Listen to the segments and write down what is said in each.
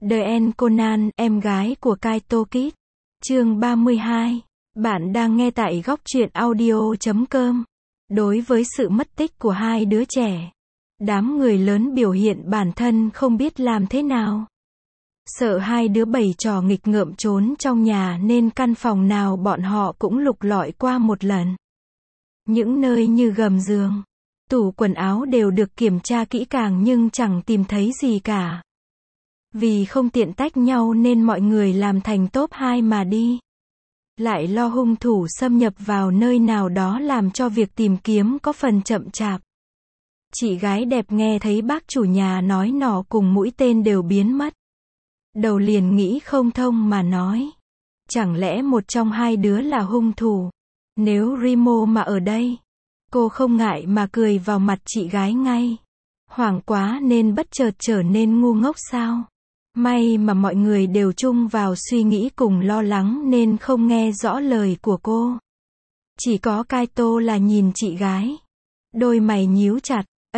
The End Conan, em gái của Kaito Kid. Chương 32. Bạn đang nghe tại góc truyện audio.com. Đối với sự mất tích của hai đứa trẻ, đám người lớn biểu hiện bản thân không biết làm thế nào. Sợ hai đứa bày trò nghịch ngợm trốn trong nhà nên căn phòng nào bọn họ cũng lục lọi qua một lần. Những nơi như gầm giường, tủ quần áo đều được kiểm tra kỹ càng nhưng chẳng tìm thấy gì cả. Vì không tiện tách nhau nên mọi người làm thành top 2 mà đi. Lại lo hung thủ xâm nhập vào nơi nào đó làm cho việc tìm kiếm có phần chậm chạp. Chị gái đẹp nghe thấy bác chủ nhà nói nỏ cùng mũi tên đều biến mất. Đầu liền nghĩ không thông mà nói. Chẳng lẽ một trong hai đứa là hung thủ? Nếu Remo mà ở đây, cô không ngại mà cười vào mặt chị gái ngay. Hoảng quá nên bất chợt trở nên ngu ngốc sao? May mà mọi người đều chung vào suy nghĩ cùng lo lắng nên không nghe rõ lời của cô. Chỉ có Kaito là nhìn chị gái. Đôi mày nhíu chặt,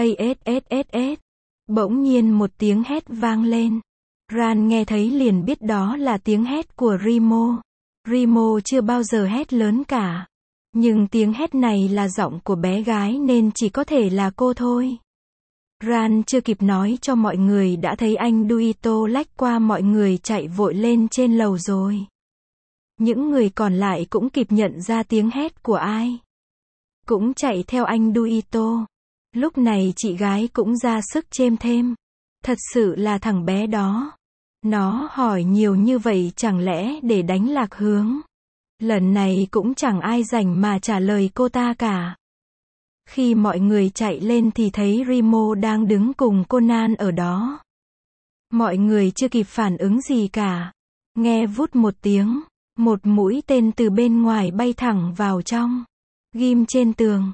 ASSSS. Bỗng nhiên một tiếng hét vang lên. Ran nghe thấy liền biết đó là tiếng hét của Remo. Remo chưa bao giờ hét lớn cả. Nhưng tiếng hét này là giọng của bé gái nên chỉ có thể là cô thôi. Ran chưa kịp nói cho mọi người đã thấy anh Duito lách qua mọi người chạy vội lên trên lầu rồi. Những người còn lại cũng kịp nhận ra tiếng hét của ai. Cũng chạy theo anh Duito. Lúc này chị gái cũng ra sức chêm thêm. Thật sự là thằng bé đó. Nó hỏi nhiều như vậy chẳng lẽ để đánh lạc hướng. Lần này cũng chẳng ai rảnh mà trả lời cô ta cả. Khi mọi người chạy lên thì thấy Remo đang đứng cùng Conan ở đó. Mọi người chưa kịp phản ứng gì cả. Nghe vút một tiếng, một mũi tên từ bên ngoài bay thẳng vào trong. Ghim trên tường,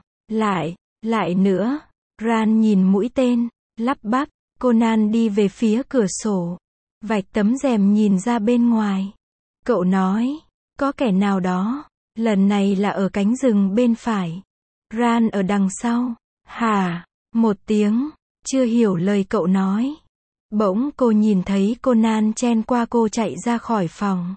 lại nữa. Ran nhìn mũi tên, lắp bắp. Conan đi về phía cửa sổ, vạch tấm rèm nhìn ra bên ngoài. Cậu nói, có kẻ nào đó, lần này là ở cánh rừng bên phải. Ran ở đằng sau. Hả? Một tiếng, chưa hiểu lời cậu nói. Bỗng cô nhìn thấy Conan chen qua cô chạy ra khỏi phòng.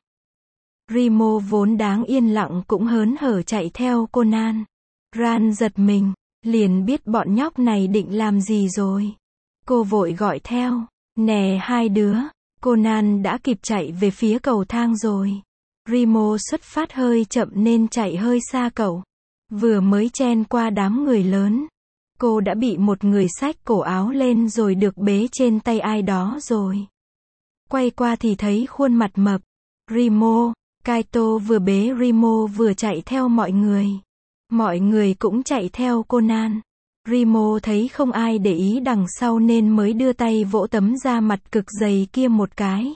Remo vốn đáng yên lặng cũng hớn hở chạy theo Conan. Ran giật mình, liền biết bọn nhóc này định làm gì rồi. Cô vội gọi theo. Nè hai đứa. Conan đã kịp chạy về phía cầu thang rồi. Remo xuất phát hơi chậm nên chạy hơi xa cậu. Vừa mới chen qua đám người lớn, cô đã bị một người xách cổ áo lên rồi được bế trên tay ai đó rồi. Quay qua thì thấy khuôn mặt mập. Remo. Kaito vừa bế Remo vừa chạy theo mọi người. Mọi người cũng chạy theo Conan. Remo thấy không ai để ý đằng sau nên mới đưa tay vỗ tấm da mặt cực dày kia một cái.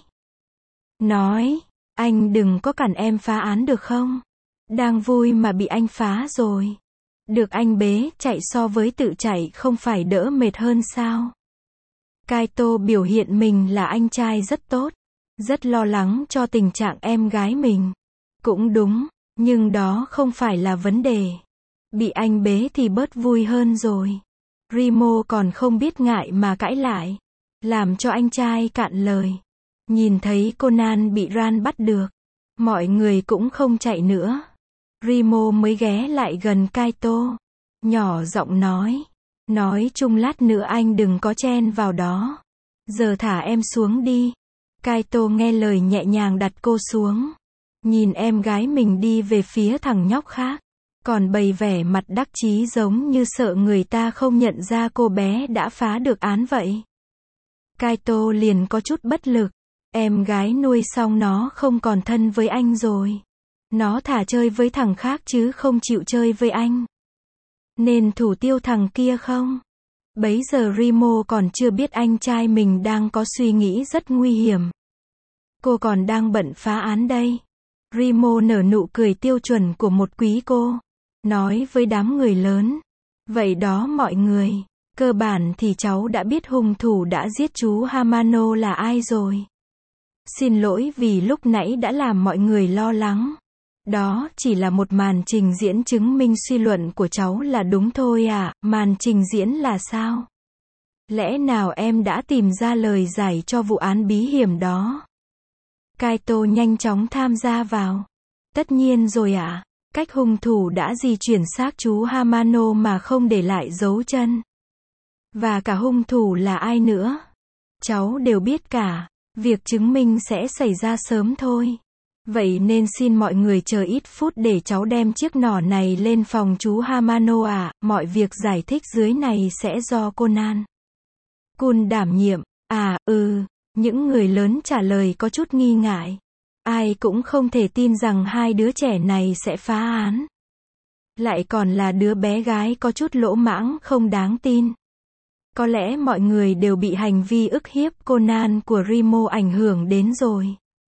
Nói, anh đừng có cản em phá án được không? Đang vui mà bị anh phá rồi. Được anh bế chạy so với tự chạy không phải đỡ mệt hơn sao? Kaito biểu hiện mình là anh trai rất tốt. Rất lo lắng cho tình trạng em gái mình. Cũng đúng, nhưng đó không phải là vấn đề. Bị anh bế thì bớt vui hơn rồi. Remo còn không biết ngại mà cãi lại. Làm cho anh trai cạn lời. Nhìn thấy Conan bị Ran bắt được. Mọi người cũng không chạy nữa. Remo mới ghé lại gần Kaito. Nhỏ giọng nói. Nói chung lát nữa anh đừng có chen vào đó. Giờ thả em xuống đi. Kaito nghe lời nhẹ nhàng đặt cô xuống. Nhìn em gái mình đi về phía thằng nhóc khác. Còn bày vẻ mặt đắc chí giống như sợ người ta không nhận ra cô bé đã phá được án vậy. Kaito liền có chút bất lực. Em gái nuôi xong nó không còn thân với anh rồi. Nó thả chơi với thằng khác chứ không chịu chơi với anh. Nên thủ tiêu thằng kia không? Bấy giờ Remo còn chưa biết anh trai mình đang có suy nghĩ rất nguy hiểm. Cô còn đang bận phá án đây. Remo nở nụ cười tiêu chuẩn của một quý cô. Nói với đám người lớn. Vậy đó mọi người. Cơ bản thì cháu đã biết hung thủ đã giết chú Hamano là ai rồi. Xin lỗi vì lúc nãy đã làm mọi người lo lắng. Đó chỉ là một màn trình diễn chứng minh suy luận của cháu là đúng thôi à. Màn trình diễn là sao? Lẽ nào em đã tìm ra lời giải cho vụ án bí hiểm đó? Kaito nhanh chóng tham gia vào. Tất nhiên rồi ạ. Cách hung thủ đã di chuyển xác chú Hamano mà không để lại dấu chân. Và cả hung thủ là ai nữa? Cháu đều biết cả. Việc chứng minh sẽ xảy ra sớm thôi. Vậy nên xin mọi người chờ ít phút để cháu đem chiếc nỏ này lên phòng chú Hamano ạ. Mọi việc giải thích dưới này sẽ do Conan Kun đảm nhiệm. Những người lớn trả lời có chút nghi ngại. Ai cũng không thể tin rằng hai đứa trẻ này sẽ phá án. Lại còn là đứa bé gái có chút lỗ mãng không đáng tin. Có lẽ mọi người đều bị hành vi ức hiếp Conan của Rimo ảnh hưởng đến rồi.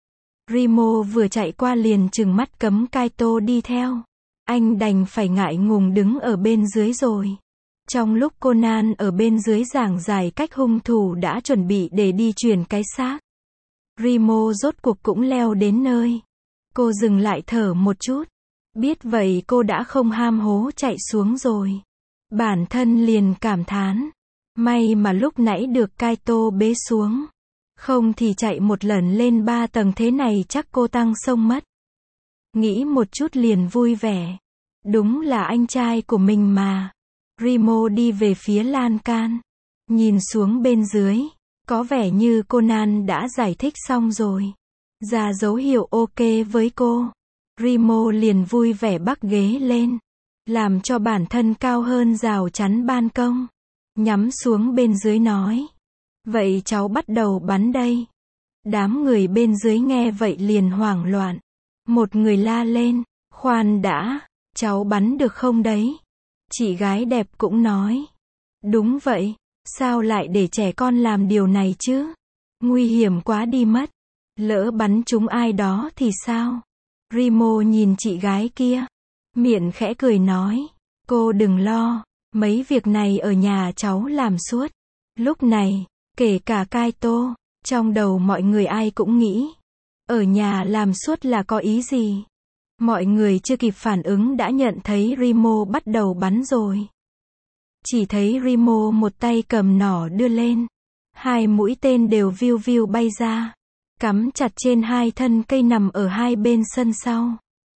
Rimo vừa chạy qua liền trừng mắt cấm Kaito đi theo. Anh đành phải ngại ngùng đứng ở bên dưới rồi. Trong lúc Conan ở bên dưới giảng giải cách hung thủ đã chuẩn bị để đi chuyển cái xác, Rimo rốt cuộc cũng leo đến nơi. Cô dừng lại thở một chút. Biết vậy cô đã không ham hố chạy xuống rồi. Bản thân liền cảm thán. May mà lúc nãy được Kaito bế xuống. Không thì chạy một lần lên 3 tầng thế này chắc cô tăng xông mất. Nghĩ một chút liền vui vẻ. Đúng là anh trai của mình mà. Rimo đi về phía lan can. Nhìn xuống bên dưới. Có vẻ như Conan đã giải thích xong rồi. Ra dấu hiệu ok với cô. Rimo liền vui vẻ bắc ghế lên. Làm cho bản thân cao hơn rào chắn ban công. Nhắm xuống bên dưới nói. Vậy cháu bắt đầu bắn đây. Đám người bên dưới nghe vậy liền hoảng loạn. Một người la lên. Khoan đã, cháu bắn được không đấy? Chị gái đẹp cũng nói. Đúng vậy, sao lại để trẻ con làm điều này chứ? Nguy hiểm quá đi mất. Lỡ bắn trúng ai đó thì sao? Rimo nhìn chị gái kia. Miệng khẽ cười nói. Cô đừng lo, mấy việc này ở nhà cháu làm suốt. Lúc này, kể cả Kaito, trong đầu mọi người ai cũng nghĩ. Ở nhà làm suốt là có ý gì? Mọi người chưa kịp phản ứng đã nhận thấy Rimo bắt đầu bắn rồi. Chỉ thấy Rimo một tay cầm nỏ đưa lên. 2 mũi tên đều viu viu bay ra. Cắm chặt trên 2 thân cây nằm ở hai bên sân sau.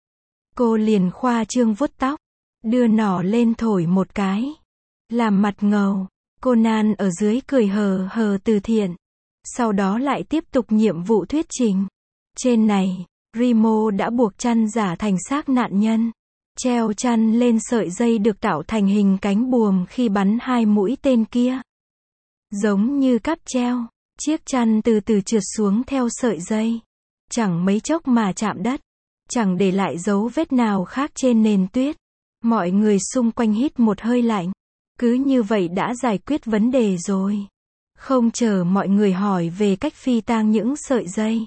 Cô liền khoa trương vuốt tóc. Đưa nỏ lên thổi một cái. Làm mặt ngầu. Conan ở dưới cười hờ hờ từ thiện. Sau đó lại tiếp tục nhiệm vụ thuyết trình. Trên này, Rimo đã buộc chăn giả thành xác nạn nhân. Treo chăn lên sợi dây được tạo thành hình cánh buồm khi bắn 2 mũi tên kia. Giống như cáp treo, chiếc chăn từ từ trượt xuống theo sợi dây. Chẳng mấy chốc mà chạm đất. Chẳng để lại dấu vết nào khác trên nền tuyết. Mọi người xung quanh hít một hơi lạnh. Cứ như vậy đã giải quyết vấn đề rồi. Không chờ mọi người hỏi về cách phi tang những sợi dây.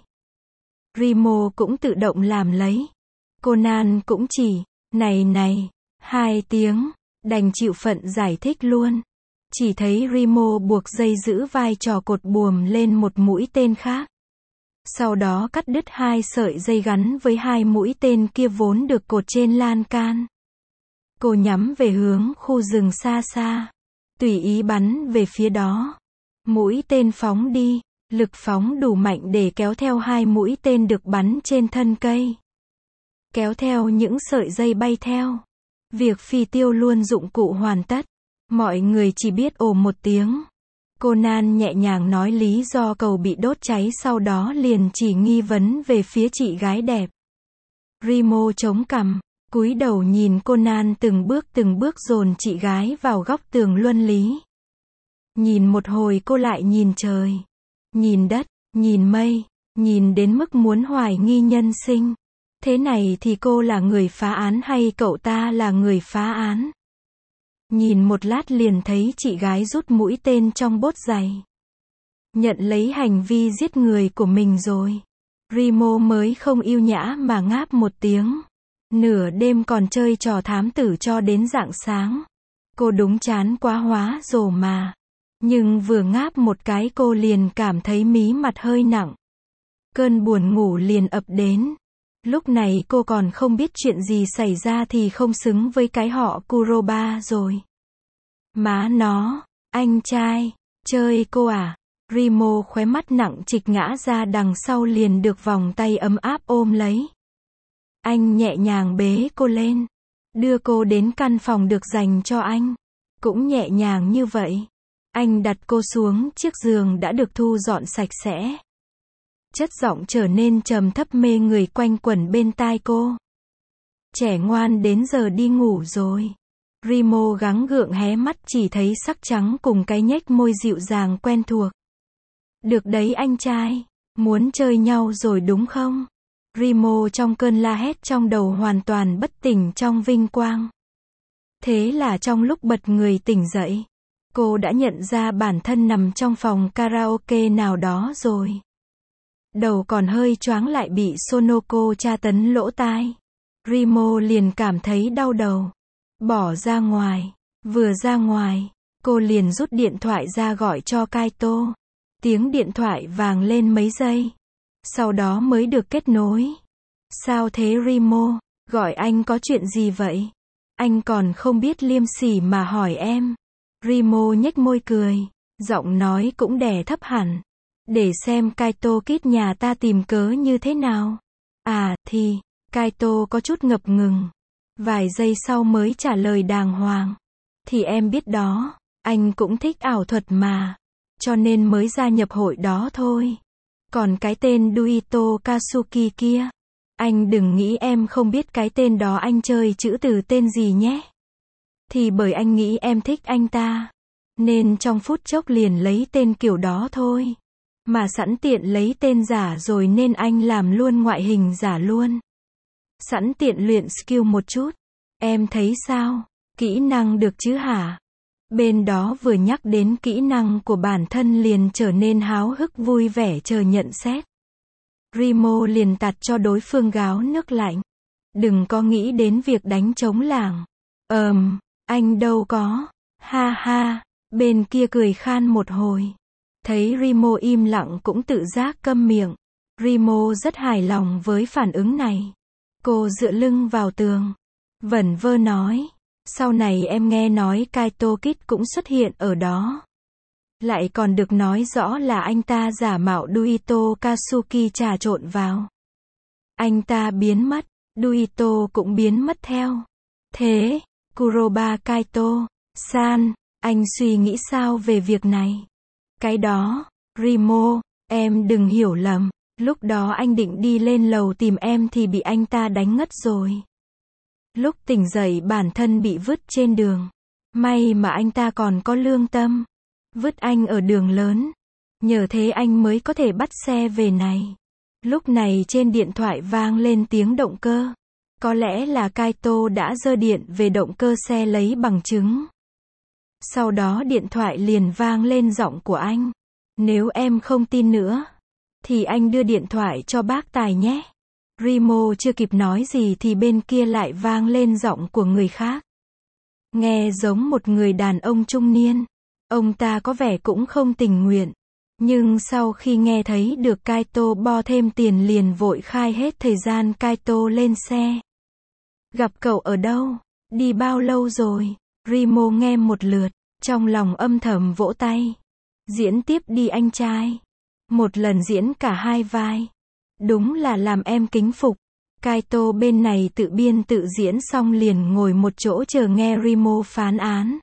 Rimo cũng tự động làm lấy. Conan cũng chỉ, này, 2 tiếng, đành chịu phận giải thích luôn. Chỉ thấy Rimo buộc dây giữ vai trò cột buồm lên một mũi tên khác. Sau đó cắt đứt 2 sợi dây gắn với 2 mũi tên kia vốn được cột trên lan can. Cô nhắm về hướng khu rừng xa xa. Tùy ý bắn về phía đó. Mũi tên phóng đi. Lực phóng đủ mạnh để kéo theo 2 mũi tên được bắn trên thân cây. Kéo theo những sợi dây bay theo. Việc phi tiêu luôn dụng cụ hoàn tất. Mọi người chỉ biết ồ một tiếng. Conan nhẹ nhàng nói lý do cầu bị đốt cháy sau đó liền chỉ nghi vấn về phía chị gái đẹp. Rimo chống cằm, cúi đầu nhìn Conan từng bước dồn chị gái vào góc tường luân lý. Nhìn một hồi cô lại nhìn trời. Nhìn đất, nhìn mây, nhìn đến mức muốn hoài nghi nhân sinh. Thế này thì cô là người phá án hay cậu ta là người phá án? Nhìn một lát liền thấy chị gái rút mũi tên trong bốt giày. Nhận lấy hành vi giết người của mình rồi. Rimo mới không yêu nhã mà ngáp một tiếng. Nửa đêm còn chơi trò thám tử cho đến rạng sáng. Cô đúng chán quá hóa rồ mà. Nhưng vừa ngáp một cái cô liền cảm thấy mí mặt hơi nặng. Cơn buồn ngủ liền ập đến. Lúc này cô còn không biết chuyện gì xảy ra thì không xứng với cái họ Kuroba rồi. Má nó, anh trai, Chơi cô à? Remo khóe mắt nặng trịch ngã ra đằng sau liền được vòng tay ấm áp ôm lấy. Anh nhẹ nhàng bế cô lên, đưa cô đến căn phòng được dành cho anh. Cũng nhẹ nhàng như vậy, anh đặt cô xuống chiếc giường đã được thu dọn sạch sẽ. Chất giọng trở nên trầm thấp mê người quanh quẩn bên tai cô. Trẻ ngoan, đến giờ đi ngủ rồi. Remo gắng gượng hé mắt chỉ thấy sắc trắng cùng cái nhếch môi dịu dàng quen thuộc. Được đấy anh trai, muốn chơi nhau rồi đúng không? Remo trong cơn la hét trong đầu hoàn toàn bất tỉnh trong vinh quang. Thế là trong lúc bật người tỉnh dậy, cô đã nhận ra bản thân nằm trong phòng karaoke nào đó rồi. Đầu còn hơi choáng lại bị Sonoko tra tấn lỗ tai. Remo liền cảm thấy đau đầu. Bỏ ra ngoài. Vừa ra ngoài, cô liền rút điện thoại ra gọi cho Kaito. Tiếng điện thoại vang lên mấy giây. Sau đó mới được kết nối. Sao thế Remo? Gọi anh có chuyện gì vậy? Anh còn không biết liêm sỉ mà hỏi em. Remo nhếch môi cười. Giọng nói cũng đè thấp hẳn. Để xem Kaito Kid nhà ta tìm cớ như thế nào. À, thì, Kaito có chút ngập ngừng. Vài giây sau mới trả lời đàng hoàng. Thì em biết đó, anh cũng thích ảo thuật mà. Cho nên mới gia nhập hội đó thôi. Còn cái tên Duito Katsuki kia, anh đừng nghĩ em không biết cái tên đó anh chơi chữ từ tên gì nhé. Thì bởi anh nghĩ em thích anh ta, nên trong phút chốc liền lấy tên kiểu đó thôi. Mà sẵn tiện lấy tên giả rồi nên anh làm luôn ngoại hình giả luôn. Sẵn tiện luyện skill một chút. Em thấy sao? Kỹ năng được chứ hả? Bên đó vừa nhắc đến kỹ năng của bản thân liền trở nên háo hức vui vẻ chờ nhận xét. Remo liền tạt cho đối phương gáo nước lạnh. Đừng có nghĩ đến việc đánh trống lảng. Anh đâu có. Ha ha. Bên kia cười khan một hồi. Thấy Remo im lặng cũng tự giác câm miệng. Remo rất hài lòng với phản ứng này. Cô dựa lưng vào tường. Vẩn vơ nói. Sau này em nghe nói Kaito Kid cũng xuất hiện ở đó. Lại còn được nói rõ là anh ta giả mạo Duito Katsuki trà trộn vào. Anh ta biến mất, Duito cũng biến mất theo. Thế, Kuroba Kaito, san, anh suy nghĩ sao về việc này? Cái đó, Remo, em đừng hiểu lầm. Lúc đó anh định đi lên lầu tìm em thì bị anh ta đánh ngất rồi. Lúc tỉnh dậy bản thân bị vứt trên đường. May mà anh ta còn có lương tâm. Vứt anh ở đường lớn. Nhờ thế anh mới có thể bắt xe về này. Lúc này trên điện thoại vang lên tiếng động cơ. Có lẽ là Kaito đã giơ điện về động cơ xe lấy bằng chứng. Sau đó điện thoại liền vang lên giọng của anh. Nếu em không tin nữa, thì anh đưa điện thoại cho bác Tài nhé. Remo chưa kịp nói gì thì bên kia lại vang lên giọng của người khác. Nghe giống một người đàn ông trung niên. Ông ta có vẻ cũng không tình nguyện. Nhưng sau khi nghe thấy được Kaito bo thêm tiền liền vội khai hết thời gian Kaito lên xe. Gặp cậu ở đâu? Đi bao lâu rồi? Remo nghe một lượt, trong lòng âm thầm vỗ tay. Diễn tiếp đi anh trai. Một lần diễn cả hai vai. Đúng là làm em kính phục. Kaito bên này tự biên tự diễn xong liền ngồi một chỗ chờ nghe Remo phán án.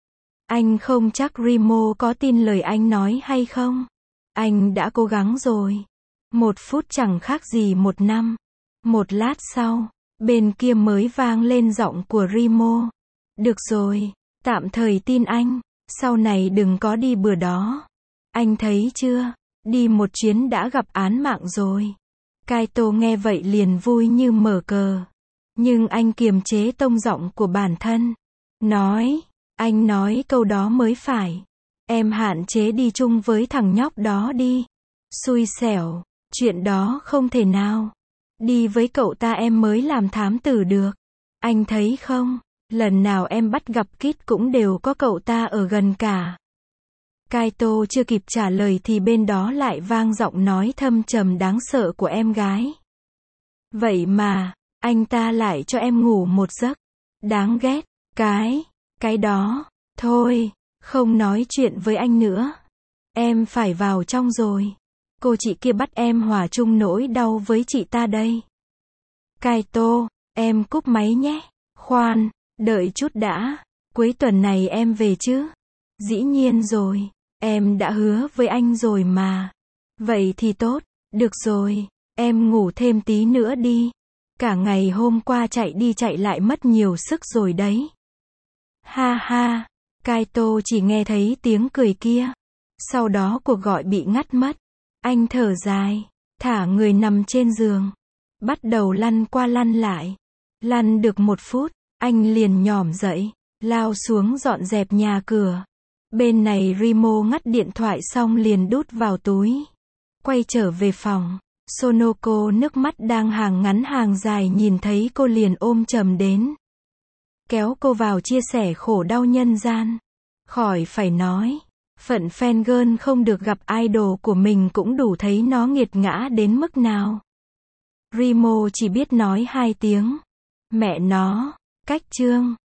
Anh không chắc Remo có tin lời anh nói hay không. Anh đã cố gắng rồi. 1 phút chẳng khác gì 1 năm. Một lát sau, bên kia mới vang lên giọng của Remo. Được rồi, tạm thời tin anh. Sau này đừng có đi bừa đó. Anh thấy chưa, đi một chuyến đã gặp án mạng rồi. Kaito nghe vậy liền vui như mở cờ. Nhưng anh kiềm chế tông giọng của bản thân. Nói, anh nói câu đó mới phải. Em hạn chế đi chung với thằng nhóc đó đi. Xui xẻo, chuyện đó không thể nào. Đi với cậu ta em mới làm thám tử được. Anh thấy không, lần nào em bắt gặp Kid cũng đều có cậu ta ở gần cả. Kaito chưa kịp trả lời thì bên đó lại vang giọng nói thâm trầm đáng sợ của em gái. Vậy mà, anh ta lại cho em ngủ một giấc. Đáng ghét, cái đó, thôi, không nói chuyện với anh nữa. Em phải vào trong rồi. Cô chị kia bắt em hòa chung nỗi đau với chị ta đây. Kaito, em cúp máy nhé. Khoan, đợi chút đã. Cuối tuần này em về chứ? Dĩ nhiên rồi. Em đã hứa với anh rồi mà. Vậy thì tốt. Được rồi. Em ngủ thêm tí nữa đi. Cả ngày hôm qua chạy đi chạy lại mất nhiều sức rồi đấy. Ha ha. Kaito chỉ nghe thấy tiếng cười kia. Sau đó cuộc gọi bị ngắt mất. Anh thở dài, thả người nằm trên giường. Bắt đầu lăn qua lăn lại. Lăn được 1 phút, anh liền nhỏm dậy, lao xuống dọn dẹp nhà cửa. Bên này Rimo ngắt điện thoại xong liền đút vào túi. Quay trở về phòng. Sonoko nước mắt đang hàng ngắn hàng dài nhìn thấy cô liền ôm chầm đến. Kéo cô vào chia sẻ khổ đau nhân gian. Khỏi phải nói. Phận fangirl không được gặp idol của mình cũng đủ thấy nó nghiệt ngã đến mức nào. Rimo chỉ biết nói 2 tiếng. Mẹ nó, cách chương.